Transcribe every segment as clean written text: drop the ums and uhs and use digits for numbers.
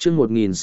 chương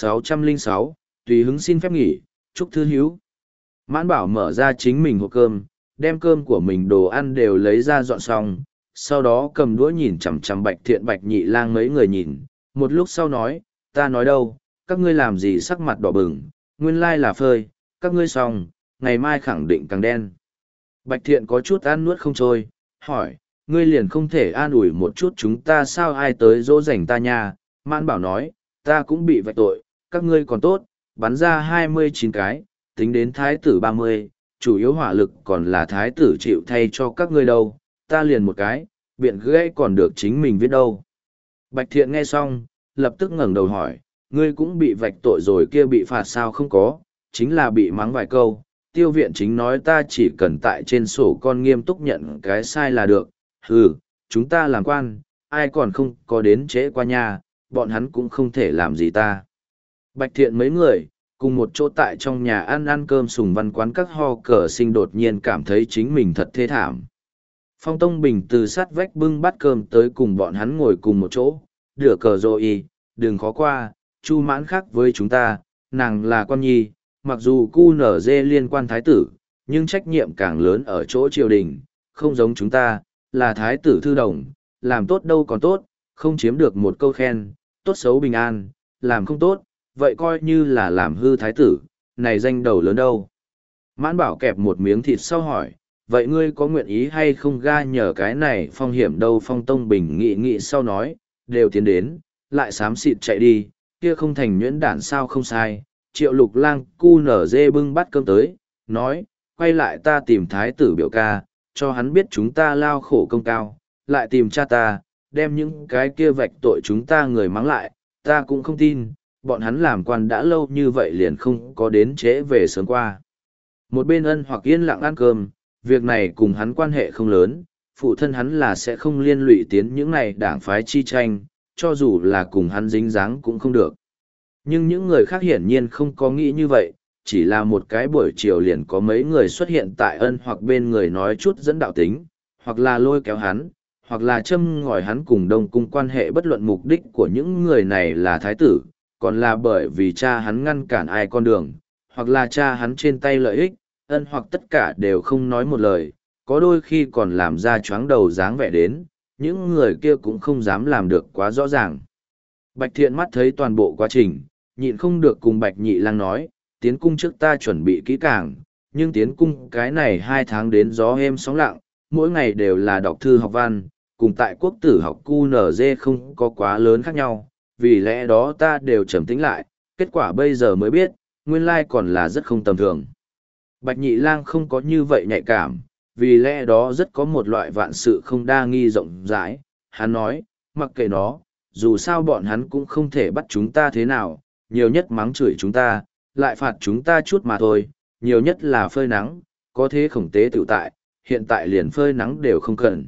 1606, tùy hứng xin phép nghỉ, chúc thư hiếu. Mãn Bảo mở ra chính mình hộp cơm, đem cơm của mình đồ ăn đều lấy ra dọn xong, sau đó cầm đũa nhìn chằm chằm Bạch Thiện Bạch Nhị Lang mấy người nhìn, một lúc sau nói, ta nói đâu, các ngươi làm gì sắc mặt đỏ bừng, nguyên lai là phơi, các ngươi xong, ngày mai khẳng định càng đen. Bạch Thiện có chút ăn nuốt không trôi, hỏi, ngươi liền không thể an ủi một chút chúng ta sao ai tới dỗ dành ta nha. Mãn Bảo nói, ta cũng bị vạch tội, các ngươi còn tốt, bắn ra 29 cái, tính đến thái tử 30, chủ yếu hỏa lực còn là thái tử chịu thay cho các ngươi đâu, ta liền một cái, biện gãy còn được chính mình viết đâu. Bạch Thiện nghe xong, lập tức ngẩng đầu hỏi, ngươi cũng bị vạch tội rồi kia bị phạt sao không có, chính là bị mắng vài câu, tiêu viện chính nói ta chỉ cần tại trên sổ con nghiêm túc nhận cái sai là được, chúng ta làm quan, ai còn không có đến trễ qua nhà, bọn hắn cũng không thể làm gì ta. Bạch Thiện mấy người, cùng một chỗ tại trong nhà ăn cơm sùng văn quán các ho cờ sinh đột nhiên cảm thấy chính mình thật thê thảm. Phong Tông Bình từ sát vách bưng bát cơm tới cùng bọn hắn ngồi cùng một chỗ, đửa cờ rồi đừng khó qua, Chu Mãn khác với chúng ta, nàng là con nhi, mặc dù cu nở dê liên quan thái tử, nhưng trách nhiệm càng lớn ở chỗ triều đình, không giống chúng ta, là thái tử thư đồng, làm tốt đâu còn tốt, không chiếm được một câu khen, tốt xấu bình an, làm không tốt, vậy coi như là làm hư thái tử, này danh đầu lớn đâu. Mãn Bảo kẹp một miếng thịt sau hỏi, vậy ngươi có nguyện ý hay không ga nhờ cái này phong hiểm đâu? Phong Tông Bình nghĩ sau nói, đều tiến đến, lại xám xịt chạy đi, kia không thành nhuyễn đản sao không sai. Triệu Lục Lang cu nở dê bưng bát cơm tới, nói, quay lại ta tìm thái tử biểu ca, cho hắn biết chúng ta lao khổ công cao, lại tìm cha ta, đem những cái kia vạch tội chúng ta người mắng lại, ta cũng không tin, bọn hắn làm quan đã lâu như vậy liền không có đến trễ về sớm qua. Một bên Ân Hoặc yên lặng ăn cơm, việc này cùng hắn quan hệ không lớn, phụ thân hắn là sẽ không liên lụy tiến những này đảng phái chi tranh, cho dù là cùng hắn dính dáng cũng không được. Nhưng những người khác hiển nhiên không có nghĩ như vậy, chỉ là một cái buổi chiều liền có mấy người xuất hiện tại Ân Hoặc bên người nói chút dẫn đạo tính, hoặc là lôi kéo hắn, hoặc là châm ngòi hắn cùng Đông Cung quan hệ, bất luận mục đích của những người này là thái tử, còn là bởi vì cha hắn ngăn cản ai con đường, hoặc là cha hắn trên tay lợi ích, Ân Hoặc tất cả đều không nói một lời, có đôi khi còn làm ra choáng đầu dáng vẻ đến, những người kia cũng không dám làm được quá rõ ràng. Bạch Thiện mắt thấy toàn bộ quá trình, nhịn không được cùng Bạch Nhị Lang nói, tiến cung trước ta chuẩn bị kỹ càng, nhưng tiến cung cái này 2 tháng đến gió êm sóng lặng, mỗi ngày đều là đọc thư học văn, cùng tại quốc tử học QNZ không có quá lớn khác nhau, vì lẽ đó ta đều trầm tĩnh lại, kết quả bây giờ mới biết, nguyên lai còn là rất không tầm thường. Bạch Nhị Lang không có như vậy nhạy cảm, vì lẽ đó rất có một loại vạn sự không đa nghi rộng rãi, hắn nói, mặc kệ nó, dù sao bọn hắn cũng không thể bắt chúng ta thế nào, nhiều nhất mắng chửi chúng ta, lại phạt chúng ta chút mà thôi, nhiều nhất là phơi nắng, có thế khổng tế tự tại, hiện tại liền phơi nắng đều không cần.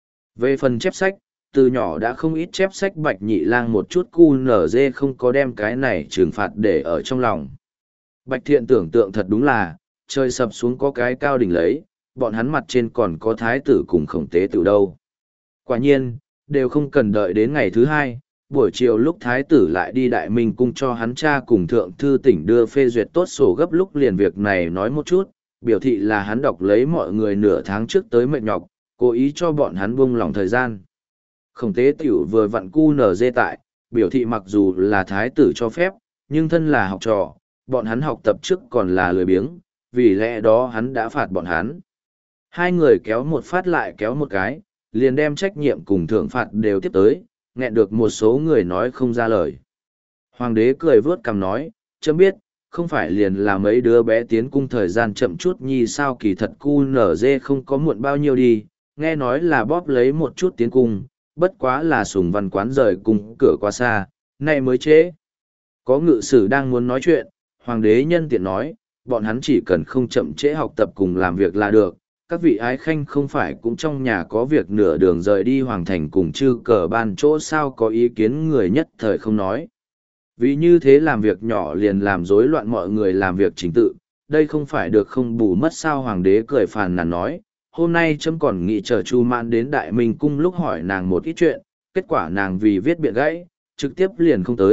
Về phần chép sách, từ nhỏ đã không ít chép sách Bạch Nhị Lang một chút QNZ không có đem cái này trừng phạt để ở trong lòng. Bạch Thiện tưởng tượng thật đúng là, trời sập xuống có cái cao đỉnh lấy, bọn hắn mặt trên còn có thái tử cùng khổng tế tự đâu. Quả nhiên, đều không cần đợi đến ngày thứ 2, buổi chiều lúc thái tử lại đi Đại Minh cung cho hắn cha cùng thượng thư tỉnh đưa phê duyệt tốt sổ gấp lúc liền việc này nói một chút, biểu thị là hắn đọc lấy mọi người nửa tháng trước tới mệt nhọc, cố ý cho bọn hắn buông lỏng thời gian. Khổng tế tiểu vừa vặn QNZ tại, biểu thị mặc dù là thái tử cho phép, nhưng thân là học trò, bọn hắn học tập trước còn là lười biếng, vì lẽ đó hắn đã phạt bọn hắn. Hai người kéo một phát lại kéo một cái, liền đem trách nhiệm cùng thưởng phạt đều tiếp tới, nghẹn được một số người nói không ra lời. Hoàng đế cười vớt cằm nói, chấm biết, không phải liền là mấy đứa bé tiến cung thời gian chậm chút nhi sao, kỳ thật QNZ không có muộn bao nhiêu đi, nghe nói là bóp lấy một chút tiến cung, bất quá là Sùng Văn quán rời cung cửa quá xa, nay mới chế. Có ngự sử đang muốn nói chuyện, hoàng đế nhân tiện nói, bọn hắn chỉ cần không chậm trễ học tập cùng làm việc là được, các vị ái khanh không phải cũng trong nhà có việc nửa đường rời đi hoàng thành cùng chư cờ ban chỗ sao, có ý kiến người nhất thời không nói. Vì như thế làm việc nhỏ liền làm rối loạn mọi người làm việc chính tự, đây không phải được không bù mất sao. Hoàng đế cười phàn nàn nói, hôm nay trâm còn nghĩ chờ Chu Mãn đến Đại Minh cung lúc hỏi nàng một ít chuyện, kết quả nàng vì viết biện gãy, trực tiếp liền không tới,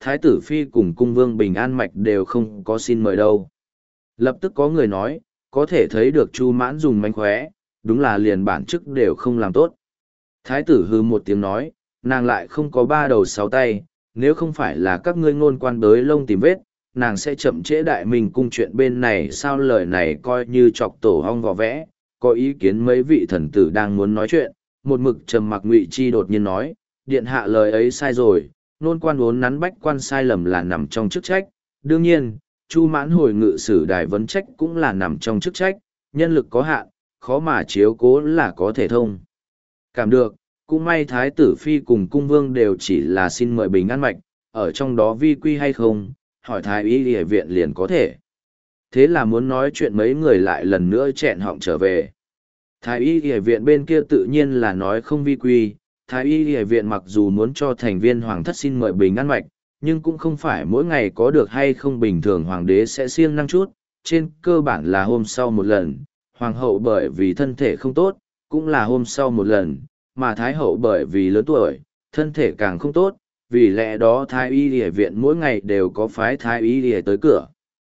Thái tử Phi cùng cung vương Bình An Mạch đều không có xin mời đâu. Lập tức có người nói, có thể thấy được Chu Mãn dùng mánh khóe, đúng là liền bản chức đều không làm tốt. Thái tử hư một tiếng nói, nàng lại không có ba đầu sáu tay, nếu không phải là các ngươi ngôn quan đới lông tìm vết, nàng sẽ chậm trễ đại minh cung chuyện bên này. Sao lời này coi như chọc tổ hong vò vẽ, có ý kiến mấy vị thần tử đang muốn nói chuyện, một mực trầm mặc Ngụy Chi đột nhiên nói, điện hạ lời ấy sai rồi, ngôn quan vốn nắn bách quan sai lầm là nằm trong chức trách, đương nhiên, Chu Mãn hồi ngự sử đài vấn trách cũng là nằm trong chức trách, nhân lực có hạn, khó mà chiếu cố là có thể thông cảm được. Cũng may Thái tử Phi cùng cung vương đều chỉ là xin mời Bình An Mạch, ở trong đó vi quy hay không, hỏi Thái y y viện liền có thể. Thế là muốn nói chuyện mấy người lại lần nữa chẹn họng trở về. Thái y y viện bên kia tự nhiên là nói không vi quy, Thái y y viện mặc dù muốn cho thành viên hoàng thất xin mời Bình An Mạch, nhưng cũng không phải mỗi ngày có được hay không, bình thường hoàng đế sẽ siêng năng chút, trên cơ bản là hôm sau một lần, hoàng hậu bởi vì thân thể không tốt, cũng là hôm sau một lần, mà thái hậu bởi vì lớn tuổi, thân thể càng không tốt, vì lẽ đó thái y y viện mỗi ngày đều có phái thái y y tới cửa.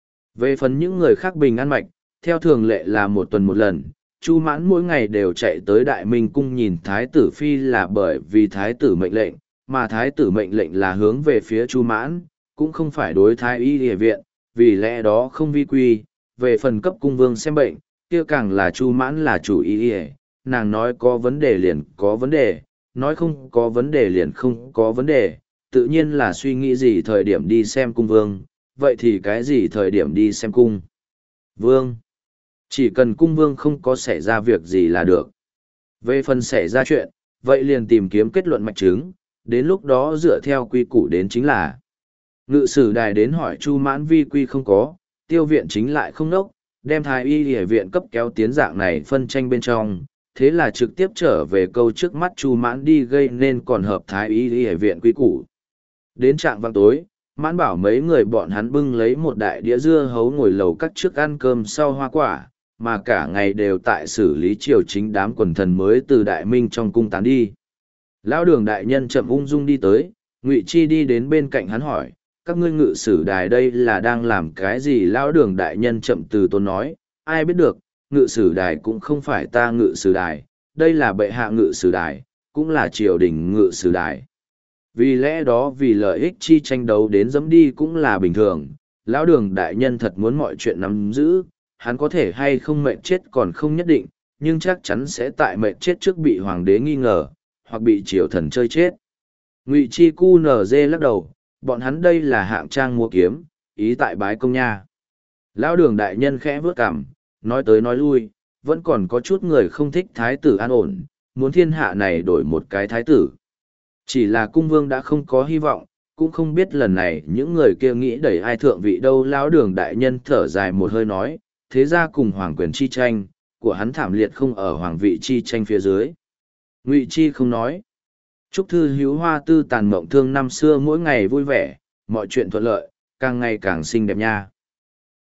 Về phần những người khác Bình An Mạch, theo thường lệ là một tuần một lần, Chu Mãn mỗi ngày đều chạy tới Đại Minh cung nhìn Thái tử Phi là bởi vì Thái tử mệnh lệnh, mà Thái tử mệnh lệnh là hướng về phía Chu Mãn, cũng không phải đối Thái y y viện, vì lẽ đó không vi quy. Về phần cấp cung vương xem bệnh, kia càng là Chu Mãn là chủ y y, nàng nói có vấn đề liền có vấn đề, nói không có vấn đề liền không có vấn đề, tự nhiên là suy nghĩ gì thời điểm đi xem cung vương, vậy thì cái gì thời điểm đi xem cung vương. Chỉ cần cung vương không có xảy ra việc gì là được. Về phần xảy ra chuyện, vậy liền tìm kiếm kết luận mạch chứng, đến lúc đó dựa theo quy củ đến chính là. Ngự sử đài đến hỏi Chu Mãn vi quy không có, tiêu viện chính lại không nốc, đem thái y y viện cấp kéo tiến dạng này phân tranh bên trong, thế là trực tiếp trở về câu trước mắt Chu Mãn đi gây nên còn hợp thái y y viện quy củ. Đến trạng vạng tối, Mãn bảo mấy người bọn hắn bưng lấy một đại đĩa dưa hấu ngồi lầu các trước ăn cơm sau hoa quả, mà cả ngày đều tại xử lý triều chính đám quần thần mới từ Đại Minh trong cung tán đi. Lão Đường đại nhân chậm ung dung đi tới, Ngụy Chi đi đến bên cạnh hắn hỏi, các ngươi ngự sử đài đây là đang làm cái gì? Lão Đường đại nhân chậm từ tốn nói, ai biết được, ngự sử đài cũng không phải ta ngự sử đài, đây là bệ hạ ngự sử đài, cũng là triều đình ngự sử đài. Vì lẽ đó vì lợi ích chi tranh đấu đến dẫm đi cũng là bình thường, Lão Đường đại nhân thật muốn mọi chuyện nắm giữ, hắn có thể hay không mệnh chết còn không nhất định, nhưng chắc chắn sẽ tại mệnh chết trước bị hoàng đế nghi ngờ, hoặc bị triều thần chơi chết. Ngụy Chi cu nở dê lắc đầu, bọn hắn đây là hạng trang mua kiếm, ý tại bái công nha. Lão Đường đại nhân khẽ vướt cằm, nói tới nói lui, vẫn còn có chút người không thích thái tử an ổn, muốn thiên hạ này đổi một cái thái tử. Chỉ là cung vương đã không có hy vọng, cũng không biết lần này những người kia nghĩ đẩy ai thượng vị đâu. Lão Đường đại nhân thở dài một hơi nói, thế ra cùng hoàng quyền chi tranh, của hắn thảm liệt không ở hoàng vị chi tranh phía dưới. Ngụy Chi không nói. Chúc thư hữu hoa tư tàn mộng thương năm xưa mỗi ngày vui vẻ, mọi chuyện thuận lợi, càng ngày càng xinh đẹp nha.